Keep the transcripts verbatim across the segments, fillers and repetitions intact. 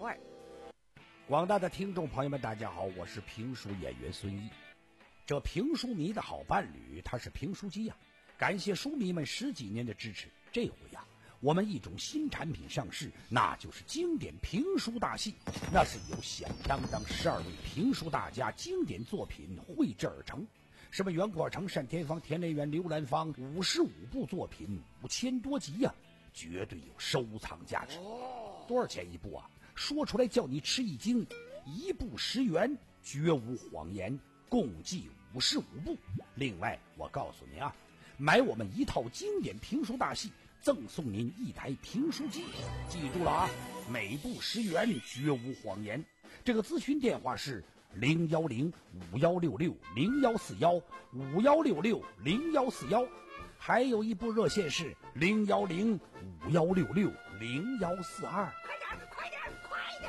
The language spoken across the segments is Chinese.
味儿。 广大的听众朋友们，大家好，我是评书演员孙毅。这评书迷的好伴侣，他是评书机呀、啊。感谢书迷们十几年的支持，这回呀、啊，我们一种新产品上市，那就是经典评书大戏。那是由响当当十二位评书大家经典作品绘制而成。什么袁国成、单田芳、田连元、刘兰芳，五十五部作品，五千多集呀、啊，绝对有收藏价值。多少钱一部啊？说出来叫你吃一惊，一部十元，绝无谎言，共计五十五部。另外，我告诉你啊，买我们一套经典评书大戏，赠送您一台评书机。记住了啊，每部十元，绝无谎言。这个咨询电话是零幺零五幺六六零幺四幺五幺六六零幺四幺，还有一部热线是零幺零五幺六六零幺四二。 快点，快点！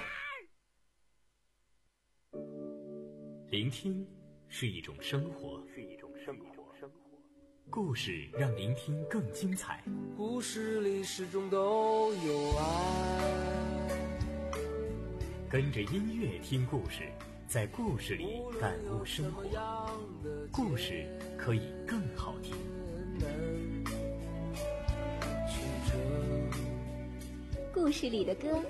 聆听是一种生活，是一种生活。故事让聆听更精彩。 故事里始终都有爱。 跟着音乐听故事，在故事里感悟生活。故事可以更好听。 故事里的歌。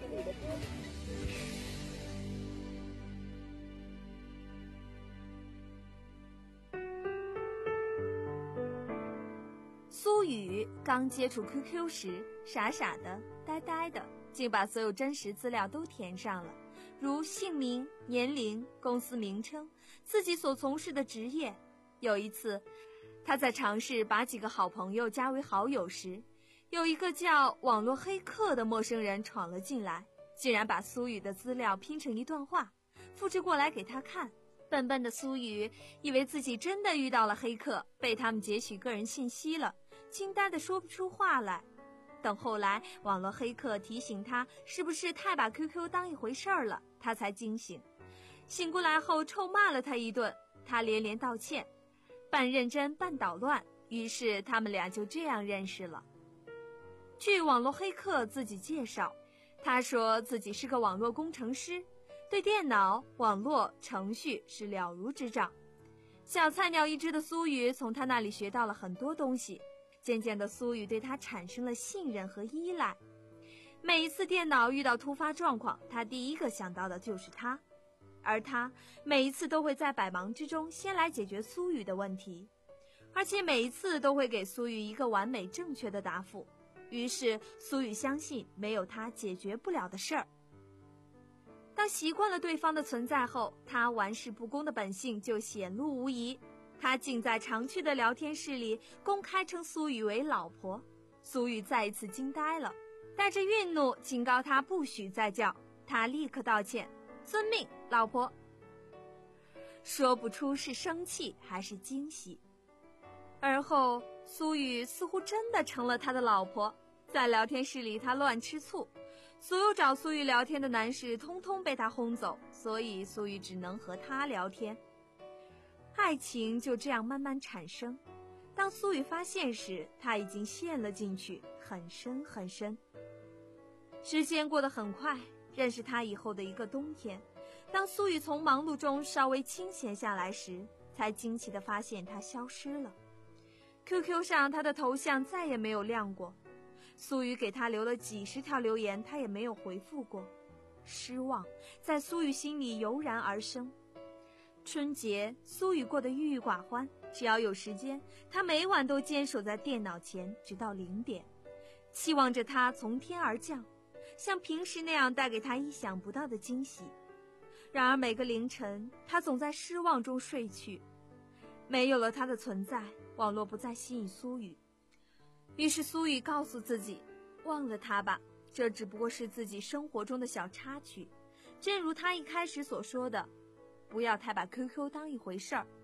苏雨刚接触 Q Q 时，傻傻的、呆呆的，竟把所有真实资料都填上了，如姓名、年龄、公司名称、自己所从事的职业。有一次，他在尝试把几个好朋友加为好友时，有一个叫网络黑客的陌生人闯了进来，竟然把苏雨的资料拼成一段话，复制过来给他看。笨笨的苏雨以为自己真的遇到了黑客，被他们截取个人信息了，惊呆的说不出话来。等后来网络黑客提醒他是不是太把 Q Q 当一回事儿了，他才惊醒。醒过来后臭骂了他一顿，他连连道歉，半认真半捣乱，于是他们俩就这样认识了。据网络黑客自己介绍，他说自己是个网络工程师，对电脑、网络、程序是了如指掌。小菜鸟一只的苏雨从他那里学到了很多东西，渐渐的苏雨对他产生了信任和依赖。每一次电脑遇到突发状况，他第一个想到的就是他，而他每一次都会在百忙之中先来解决苏雨的问题，而且每一次都会给苏雨一个完美正确的答复。于是苏雨相信没有他解决不了的事儿。当习惯了对方的存在后，他玩世不恭的本性就显露无遗。他竟在常去的聊天室里公开称苏雨为老婆。苏雨再一次惊呆了，带着愠怒警告他不许再叫。他立刻道歉，遵命，老婆。说不出是生气还是惊喜。而后苏雨似乎真的成了他的老婆。在聊天室里他乱吃醋，所有找苏雨聊天的男士通通被他轰走，所以苏雨只能和他聊天。爱情就这样慢慢产生。当苏雨发现时，他已经陷了进去，很深很深。时间过得很快，认识他以后的一个冬天，当苏雨从忙碌中稍微清闲下来时，才惊奇地发现他消失了。Q Q 上他的头像再也没有亮过，苏雨给他留了几十条留言，他也没有回复过。失望在苏雨心里油然而生。春节，苏雨过得郁郁寡欢，只要有时间，他每晚都坚守在电脑前，直到零点，期望着他从天而降，像平时那样带给他意想不到的惊喜。然而每个凌晨，他总在失望中睡去。没有了他的存在，网络不再吸引苏雨。于是苏雨告诉自己，忘了他吧，这只不过是自己生活中的小插曲。正如他一开始所说的，不要太把 Q Q 当一回事儿。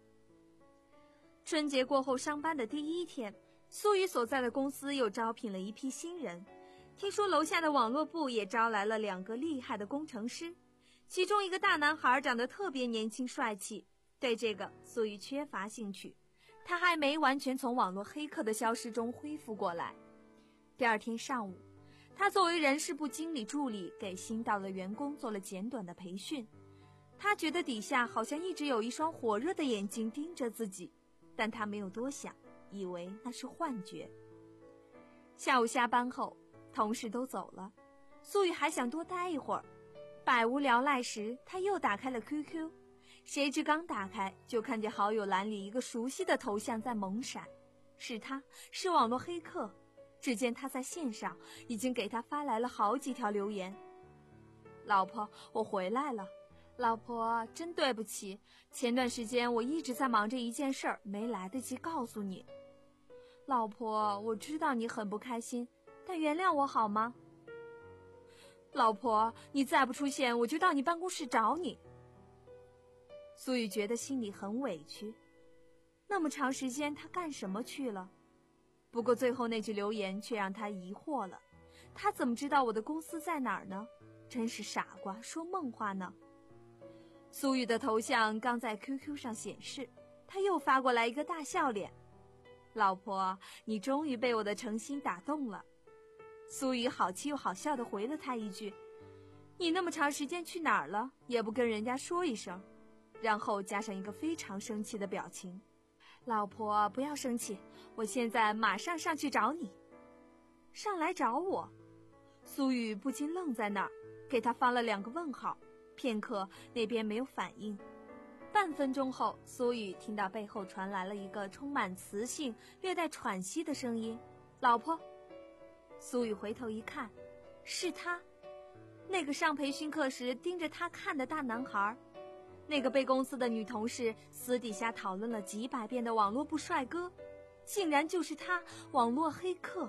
春节过后上班的第一天，苏雨所在的公司又招聘了一批新人，听说楼下的网络部也招来了两个厉害的工程师，其中一个大男孩长得特别年轻帅气，对这个苏雨缺乏兴趣，他还没完全从网络黑客的消失中恢复过来。第二天上午， 他作为人事部经理助理，给新到的员工做了简短的培训。他觉得底下好像一直有一双火热的眼睛盯着自己，但他没有多想，以为那是幻觉。下午下班后，同事都走了，苏雨还想多待一会儿。百无聊赖时，他又打开了 Q Q， 谁知刚打开就看见好友栏里一个熟悉的头像在猛闪，是他，是网络黑客。只见他在线上已经给他发来了好几条留言。老婆，我回来了。老婆，真对不起，前段时间我一直在忙着一件事儿，没来得及告诉你。老婆，我知道你很不开心，但原谅我好吗？老婆，你再不出现，我就到你办公室找你。苏雨觉得心里很委屈，那么长时间他干什么去了？不过最后那句留言却让他疑惑了，他怎么知道我的公司在哪儿呢？真是傻瓜，说梦话呢。苏雨的头像刚在 Q Q 上显示，他又发过来一个大笑脸。老婆，你终于被我的诚心打动了。苏雨好气又好笑地回了他一句，你那么长时间去哪儿了，也不跟人家说一声，然后加上一个非常生气的表情。老婆，不要生气，我现在马上上去找你。上来找我？苏雨不禁愣在那儿，给他发了两个问号，片刻那边没有反应。半分钟后，苏雨听到背后传来了一个充满磁性略带喘息的声音，老婆。苏雨回头一看，是他，那个上培训课时盯着他看的大男孩，那个被公司的女同事私底下讨论了几百遍的网络部帅哥，竟然就是他，网络黑客。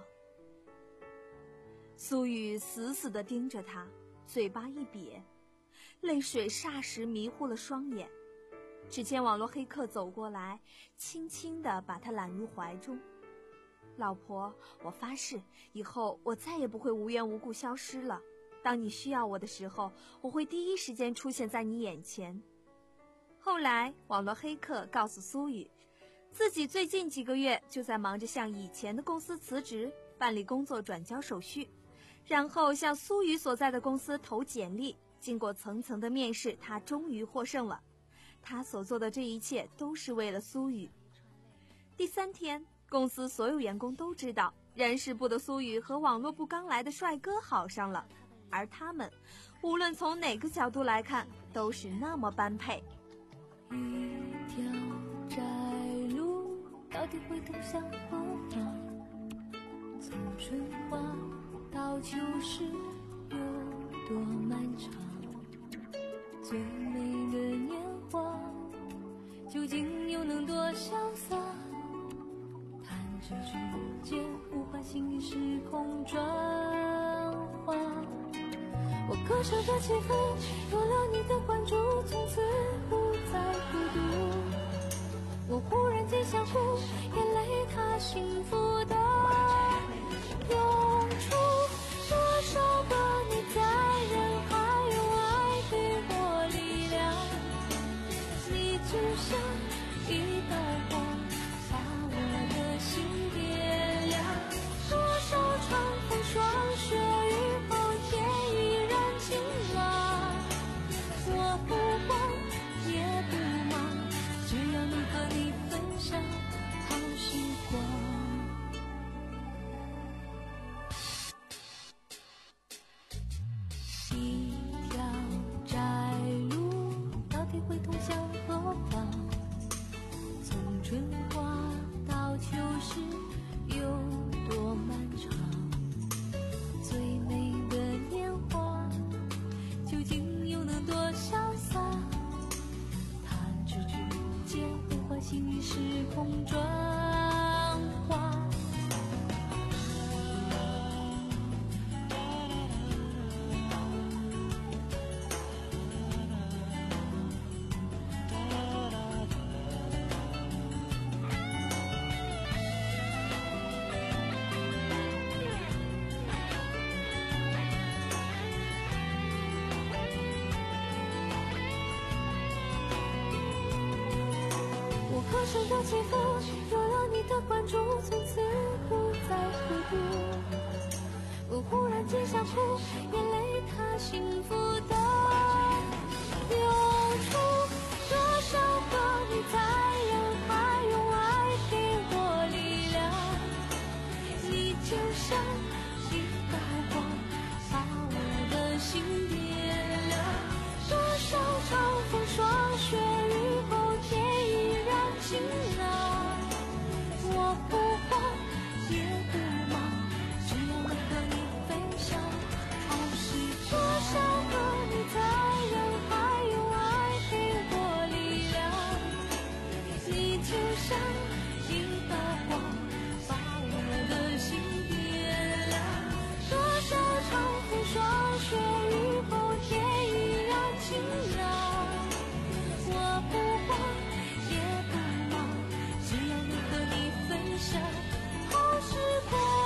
苏雨死死地盯着他，嘴巴一瘪，泪水霎时迷糊了双眼。只见网络黑客走过来，轻轻地把他揽入怀中。老婆，我发誓，以后我再也不会无缘无故消失了。当你需要我的时候，我会第一时间出现在你眼前。后来，网络黑客告诉苏雨，自己最近几个月就在忙着向以前的公司辞职，办理工作转交手续，然后向苏雨所在的公司投简历。经过层层的面试，他终于获胜了。他所做的这一切都是为了苏雨。第三天，公司所有员工都知道，人事部的苏雨和网络部刚来的帅哥好上了，而他们无论从哪个角度来看，都是那么般配。 一条窄路到底会通向何方？从春花到秋实有多漫长？最美的年华究竟又能多潇洒？弹指之间，无法心与时空转化。我歌声的起伏，有了你的关注，从此不再孤独。我忽然间想哭，眼泪它幸福的涌出。多少个你在人海，用爱给我力量。你就像一道光，把我的心点亮。多少场风霜雪雨后，天依然晴朗。我不慌也不忙，只要能和你分享好时光。一条窄路到底会通向何方？从春花到秋实有多漫长？最美的年华究竟又能多潇洒？弹指之间，无法心与时空转化。歌声的起伏，有了你的关注，从此不再孤独。 我忽然间想哭，眼泪它幸福的流出。多少个你在人海用爱给我力量，你就像一道光，把我的心点亮。多少场风霜雪雨后，天依然晴朗。我不慌也不忙，只要能和你分享。好事多少个你在人海用爱给我力量，你就像一道光，把我的心点亮。多少场风霜雪雨后，天依然晴朗。我不慌也不忙，只要能和你分享好时光。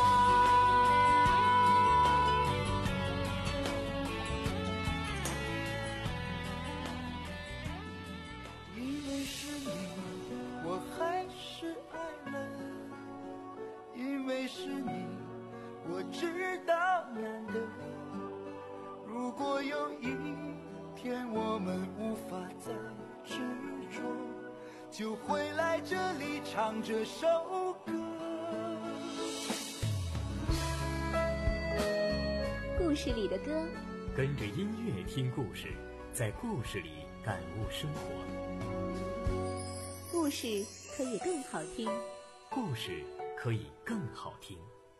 因为是你，我还是爱了；因为是你，我知道难得。如果有一天我们无法再执着，就回来这里唱这首歌。 故事里的歌， 跟着音乐听故事，在故事里感悟生活。 故事可以更好听。 故事可以更好听。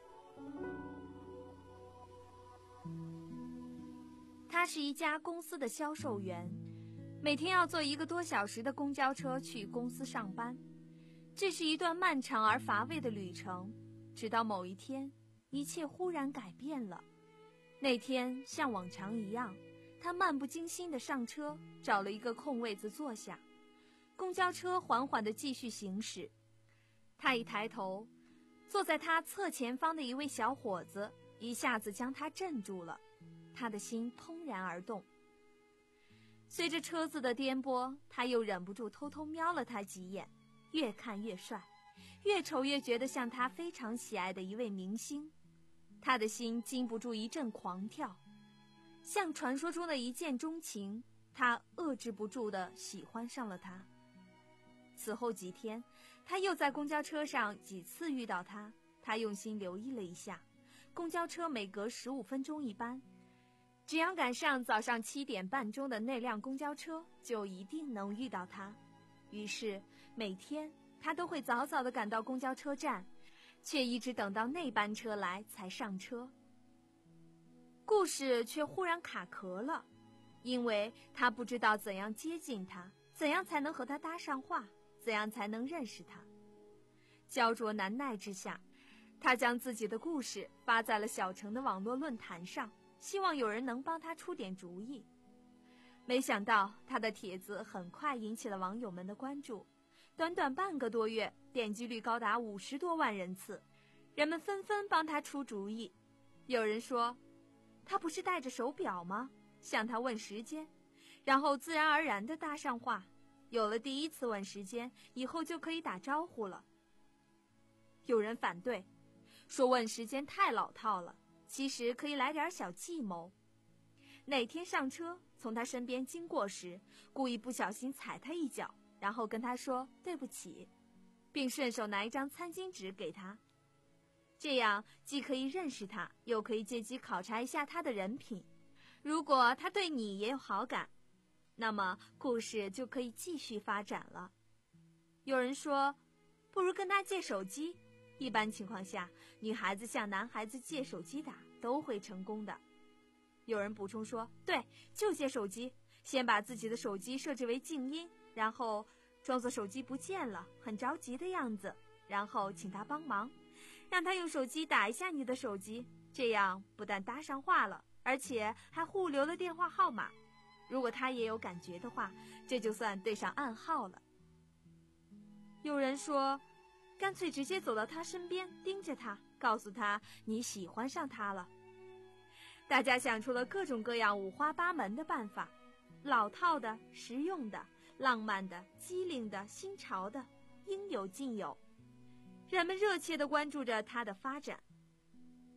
他是一家公司的销售员，每天要坐一个多小时的公交车去公司上班。这是一段漫长而乏味的旅程，直到某一天，一切忽然改变了。那天像往常一样，他漫不经心地上车，找了一个空位子坐下。公交车缓缓地继续行驶。他一抬头，坐在他侧前方的一位小伙子一下子将他镇住了，他的心怦然而动。随着车子的颠簸，他又忍不住偷偷瞄了他几眼，越看越帅，越瞅越觉得像他非常喜爱的一位明星。他的心禁不住一阵狂跳，像传说中的一见钟情，他遏制不住地喜欢上了他。此后几天，他又在公交车上几次遇到他，他用心留意了一下，公交车每隔十五分钟一班，只要赶上早上七点半钟的那辆公交车，就一定能遇到他。于是每天他都会早早地赶到公交车站，却一直等到那班车来才上车。故事却忽然卡壳了，因为他不知道怎样接近他，怎样才能和他搭上话，怎样才能认识他。焦灼难耐之下，他将自己的故事发在了小城的网络论坛上，希望有人能帮他出点主意。没想到他的帖子很快引起了网友们的关注，短短半个多月，点击率高达五十多万人次，人们纷纷帮他出主意。有人说，他不是戴着手表吗？向他问时间，然后自然而然地搭上话，有了第一次问时间，以后就可以打招呼了。有人反对，说问时间太老套了，其实可以来点小计谋。哪天上车从他身边经过时，故意不小心踩他一脚，然后跟他说对不起，并顺手拿一张餐巾纸给他。这样既可以认识他，又可以借机考察一下他的人品。如果他对你也有好感，那么故事就可以继续发展了。有人说，不如跟他借手机。一般情况下，女孩子向男孩子借手机打都会成功的。有人补充说，对，就借手机，先把自己的手机设置为静音，然后装作手机不见了，很着急的样子，然后请他帮忙，让他用手机打一下你的手机，这样不但搭上话了，而且还互留了电话号码。如果他也有感觉的话，这就算对上暗号了。有人说，干脆直接走到他身边，盯着他，告诉他你喜欢上他了。大家想出了各种各样五花八门的办法，老套的、实用的、浪漫的、机灵的、新潮的，应有尽有。人们热切地关注着他的发展。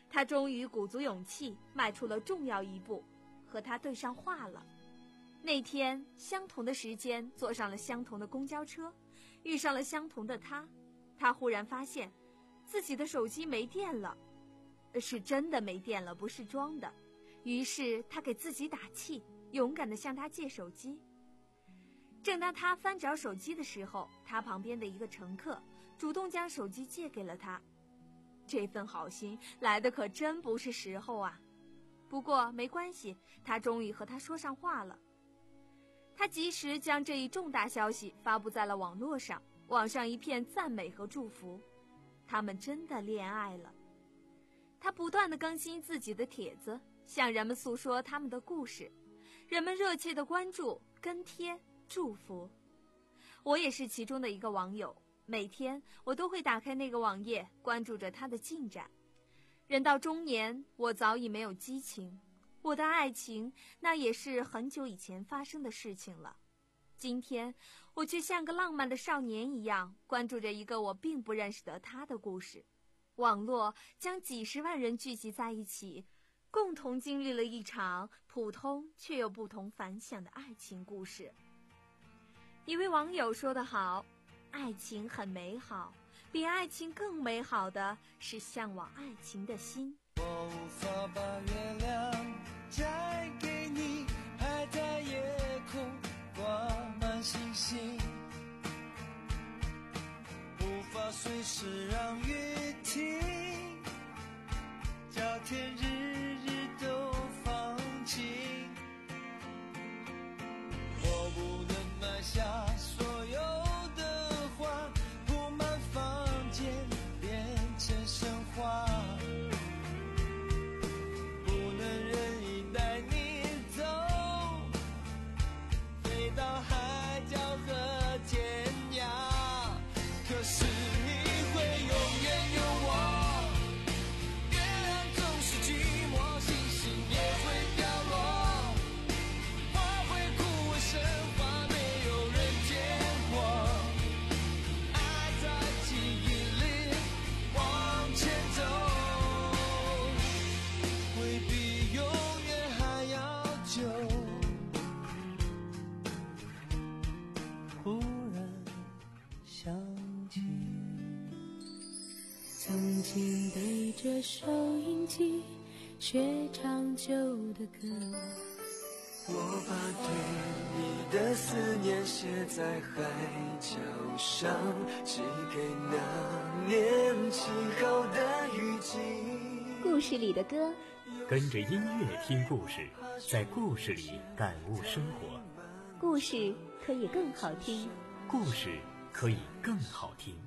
他终于鼓足勇气迈出了重要一步，和他对上话了。那天相同的时间，坐上了相同的公交车，遇上了相同的他。他忽然发现自己的手机没电了，是真的没电了，不是装的。于是他给自己打气，勇敢地向他借手机。正当他翻找手机的时候，他旁边的一个乘客主动将手机借给了他。这份好心来的可真不是时候啊！不过没关系，他终于和他说上话了。他及时将这一重大消息发布在了网络上，网上一片赞美和祝福。他们真的恋爱了。他不断地更新自己的帖子，向人们诉说他们的故事，人们热切地关注、跟贴、祝福。我也是其中的一个网友，每天我都会打开那个网页，关注着他的进展。人到中年，我早已没有激情，我的爱情那也是很久以前发生的事情了。今天我却像个浪漫的少年一样，关注着一个我并不认识的他的故事。网络将几十万人聚集在一起，共同经历了一场普通却又不同凡响的爱情故事。一位网友说得好，爱情很美好，比爱情更美好的是向往爱情的心。 我无法把月亮摘给你，还在夜空挂满星星，无法随时让雨停，叫天日日都放晴。我不能买下所有的花，铺满房间变成神话，不能任意带你走，飞到海角和天涯。可是你会永远有我，月亮总是寂寞，星星也会掉落，花会枯萎生花，没有人见过，爱在记忆里往前走，会比永远还要久。忽然想起曾经对着收音机学唱旧的歌， 我把对你的思念写在海角上，寄给那年轻后的雨季。 故事里的歌， 跟着音乐听故事，在故事里感悟生活。 故事可以更好听。 故事可以更好听。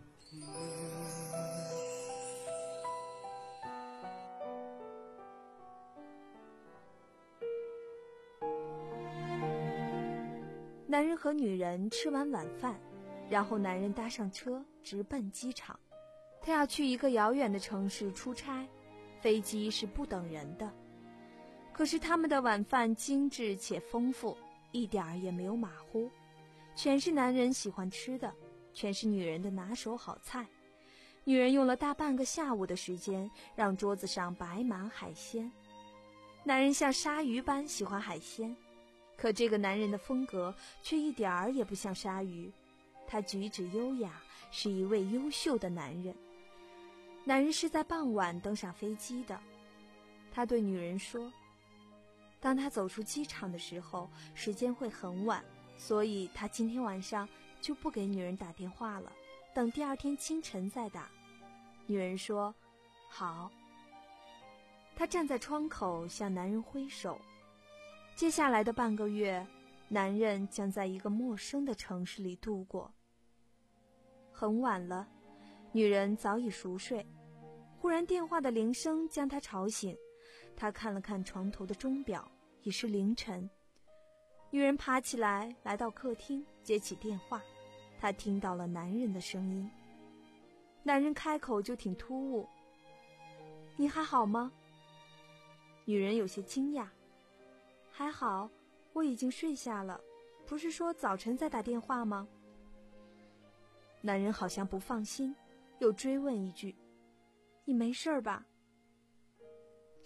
男人和女人吃完晚饭，然后男人搭上车直奔机场。他要去一个遥远的城市出差，飞机是不等人的。可是他们的晚饭精致且丰富，一点儿也没有马虎，全是男人喜欢吃的，全是女人的拿手好菜。女人用了大半个下午的时间，让桌子上摆满海鲜。男人像鲨鱼般喜欢海鲜，可这个男人的风格却一点儿也不像鲨鱼，他举止优雅，是一位优秀的男人。男人是在傍晚登上飞机的。他对女人说，当他走出机场的时候，时间会很晚，所以他今天晚上就不给女人打电话了，等第二天清晨再打。女人说，好。他站在窗口向男人挥手。接下来的半个月，男人将在一个陌生的城市里度过。很晚了，女人早已熟睡，忽然电话的铃声将她吵醒。她看了看床头的钟表，已是凌晨。女人爬起来，来到客厅，接起电话。她听到了男人的声音。男人开口就挺突兀，你还好吗？女人有些惊讶，还好，我已经睡下了，不是说早晨再打电话吗？男人好像不放心，又追问一句，你没事吧？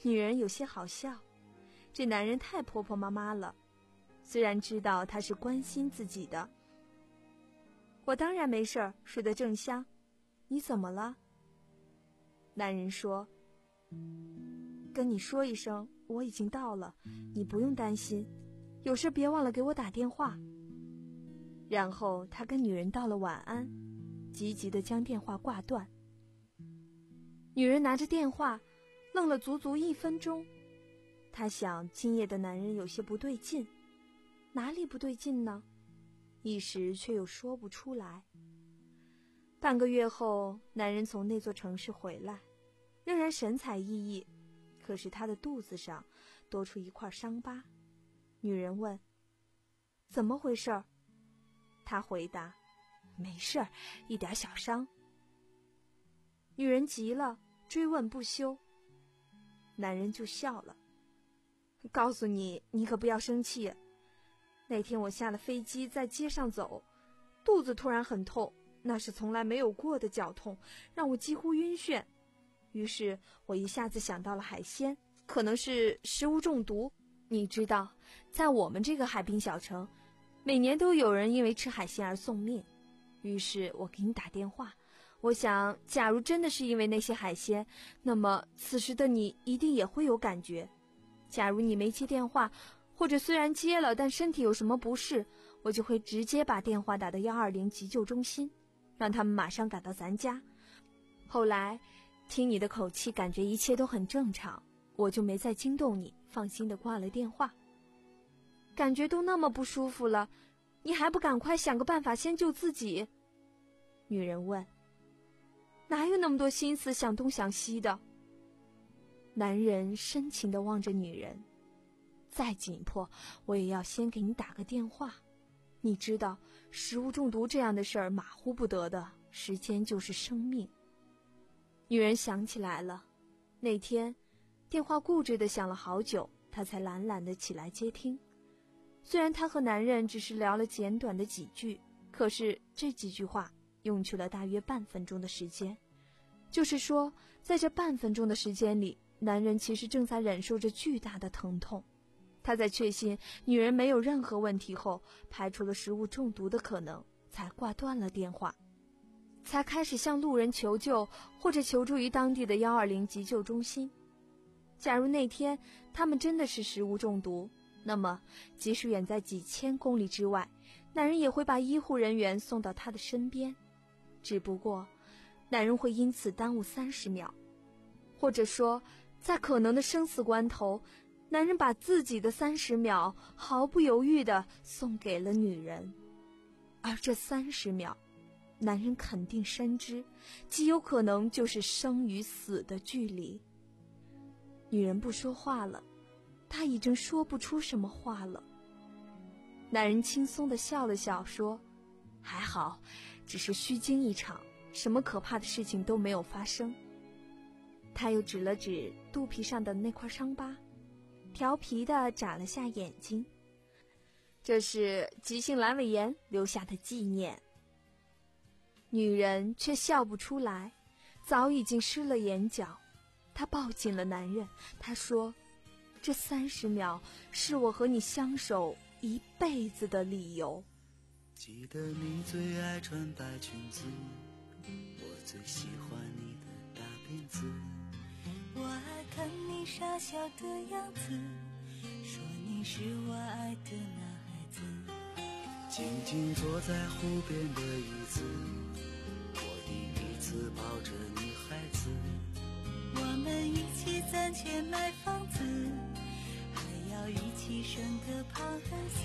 女人有些好笑，这男人太婆婆妈妈了。虽然知道他是关心自己的。我当然没事儿，睡得正香。你怎么了？男人说，跟你说一声，我已经到了，你不用担心，有事别忘了给我打电话。然后他跟女人道了晚安，急急地将电话挂断。女人拿着电话愣了足足一分钟，她想今夜的男人有些不对劲，哪里不对劲呢？一时却又说不出来。半个月后，男人从那座城市回来，仍然神采奕奕，可是他的肚子上多出一块伤疤。女人问，怎么回事？他回答，没事儿，一点小伤。女人急了，追问不休。男人就笑了，告诉你，你可不要生气。那天我下了飞机，在街上走，肚子突然很痛，那是从来没有过的绞痛，让我几乎晕眩。于是我一下子想到了海鲜，可能是食物中毒。你知道，在我们这个海滨小城，每年都有人因为吃海鲜而送命。于是我给你打电话，我想假如真的是因为那些海鲜，那么此时的你一定也会有感觉。假如你没接电话，或者虽然接了但身体有什么不适，我就会直接把电话打到一二零急救中心，让他们马上赶到咱家。后来听你的口气感觉一切都很正常，我就没再惊动你，放心地挂了电话。感觉都那么不舒服了，你还不赶快想个办法先救自己？女人问。哪有那么多心思想东想西的？男人深情地望着女人，再紧迫我也要先给你打个电话。你知道食物中毒这样的事儿马虎不得的，时间就是生命。女人想起来了，那天电话固执地响了好久，她才懒懒地起来接听。虽然她和男人只是聊了简短的几句，可是这几句话用去了大约半分钟的时间。就是说，在这半分钟的时间里，男人其实正在忍受着巨大的疼痛。他在确信女人没有任何问题后，排除了食物中毒的可能，才挂断了电话，才开始向路人求救，或者求助于当地的一二零急救中心。假如那天他们真的是食物中毒，那么即使远在几千公里之外，男人也会把医护人员送到他的身边，只不过男人会因此耽误三十秒，或者说在可能的生死关头，男人把自己的三十秒毫不犹豫地送给了女人。而这三十秒，男人肯定深知，极有可能就是生与死的距离。女人不说话了，她已经说不出什么话了。男人轻松地笑了笑，说，还好，只是虚惊一场，什么可怕的事情都没有发生。他又指了指肚皮上的那块伤疤，调皮地眨了下眼睛，这是急性阑尾炎留下的纪念。女人却笑不出来，早已经湿了眼角。她抱紧了男人，她说，这三十秒是我和你相守一辈子的理由。 记得你最爱穿白裙子，我最喜欢你的大辫子， 我爱看你傻笑的样子，说你是我爱的男孩子。 静静坐在湖边的椅子，我的彼此抱着女孩子， 我们一起攒钱买房子，还要一起生个胖儿子。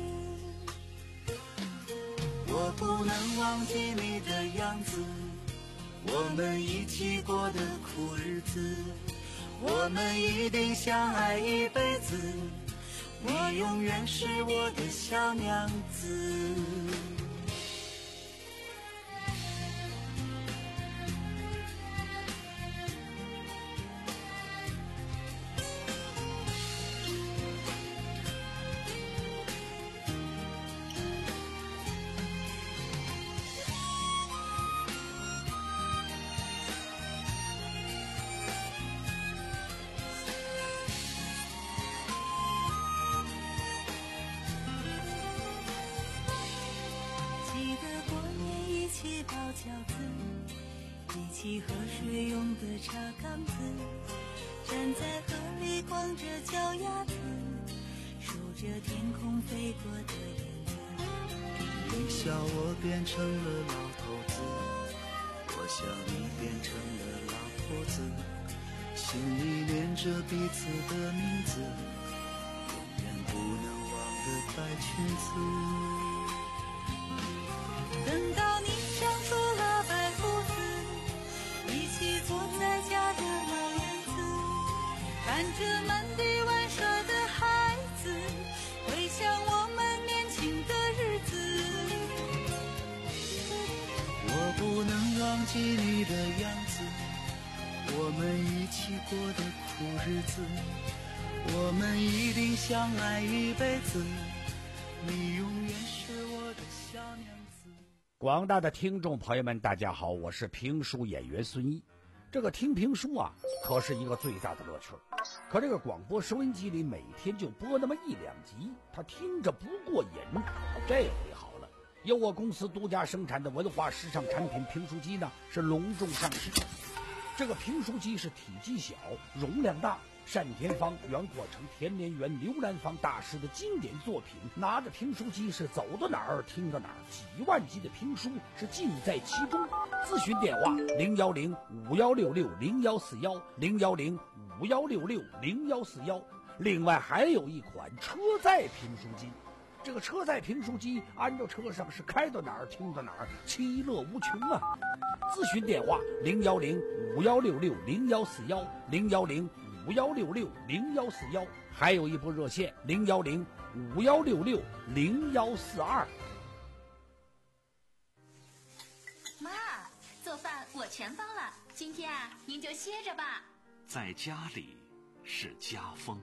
我不能忘记你的样子，我们一起过的苦日子，我们一定相爱一辈子，你永远是我的小娘子。 起河水涌的茶缸子，站在河里光着脚丫子，数着天空飞过的燕子。 你笑我变成了老头子，我笑你变成了老婆子，心里念着彼此的名字，永远不能忘的白裙子。 等到你长出了白胡子，一起坐在家的老院子，看着满地玩耍的孩子，回想我们年轻的日子。 我不能忘记你的样子，我们一起过的苦日子，我们一定相爱一辈子，你永远是我的小娘子。 广大的听众朋友们大家好，我是评书演员孙毅。这个听评书啊可是一个最大的乐趣，可这个广播收音机里每天就播那么一两集，他听着不过瘾。这回好了，由我公司独家生产的文化时尚产品评书机呢是隆重上市。这个评书机是体积小，容量大，单田芳、袁国成、田连元、刘兰芳大师的经典作品，拿着评书机是走到哪儿听到哪儿，几万集的评书是尽在其中。咨询电话零幺零五幺六六零幺四幺零幺零五幺六六零幺四幺。另外还有一款车载评书机，这个车载评书机安到车上是开到哪儿听到哪儿，其乐无穷啊！咨询电话零幺零五幺六六零幺四幺零幺零五幺六六零幺四幺，还有一部热线零幺零五幺六六零幺四二。 妈，做饭我全包了，今天啊，您就歇着吧。 在家里是家风。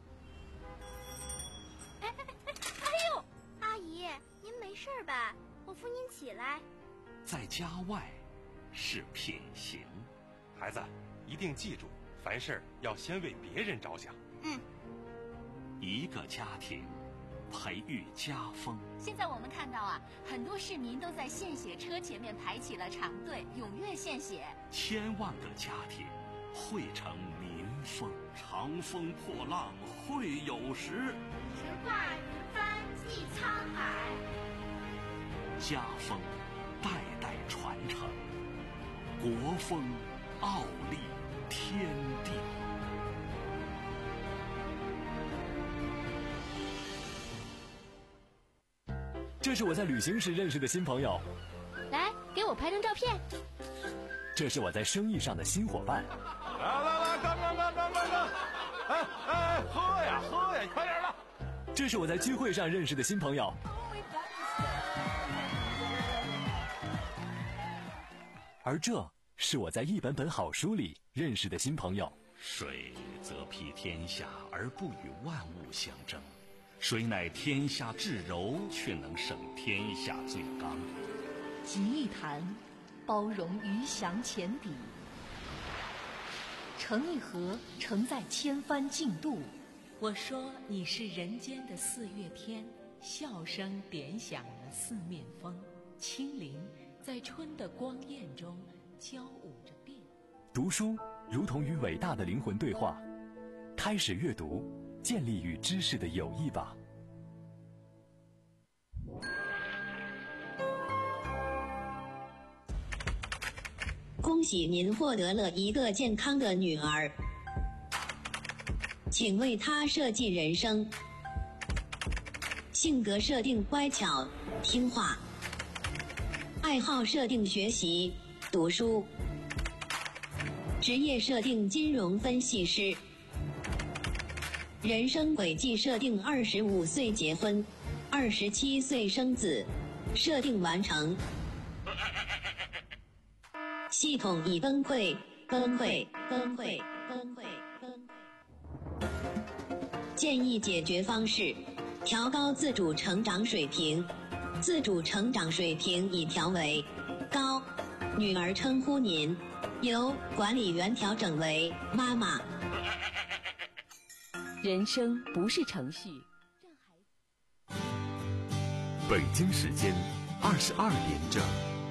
哎哎哎哎呦，阿姨，您没事吧？我扶您起来。 在家外是品行。 孩子，一定记住，凡事要先为别人着想。 嗯。 一个家庭培育家风。 现在我们看到啊，很多市民都在献血车前面排起了长队，踊跃献血。 千万个家庭汇成民风。长风破浪会有时， 直挂云帆济沧海。 家风代代传承，国风傲立天地。 这是我在旅行时认识的新朋友， 来给我拍张照片。 这是我在生意上的新伙伴。 来来来，干干干干干干！哎哎，喝呀喝呀，快点了！ 这是我在聚会上认识的新朋友。而这是我在一本本好书里认识的新朋友。 水则披天下而不与万物相争，水乃天下至柔，却能胜天下最刚。 集一谈，包容鱼翔浅底；成一河，承载千帆竞渡。我说你是人间的四月天，笑声点响了四面风，清灵在春的光艳中交舞着变。 读书如同与伟大的灵魂对话，开始阅读，建立与知识的友谊吧。 恭喜您获得了一个健康的女儿，请为她设计人生。性格设定乖巧听话，爱好设定学习读书，职业设定金融分析师，人生轨迹设定二十五岁结婚，二十七岁生子，设定完成。系统已崩溃，崩溃，崩溃，崩溃，崩溃。建议解决方式：调高自主成长水平。自主成长水平已调为高，女儿称呼您，由管理员调整为妈妈。 人生不是程序。 北京时间二十二点整。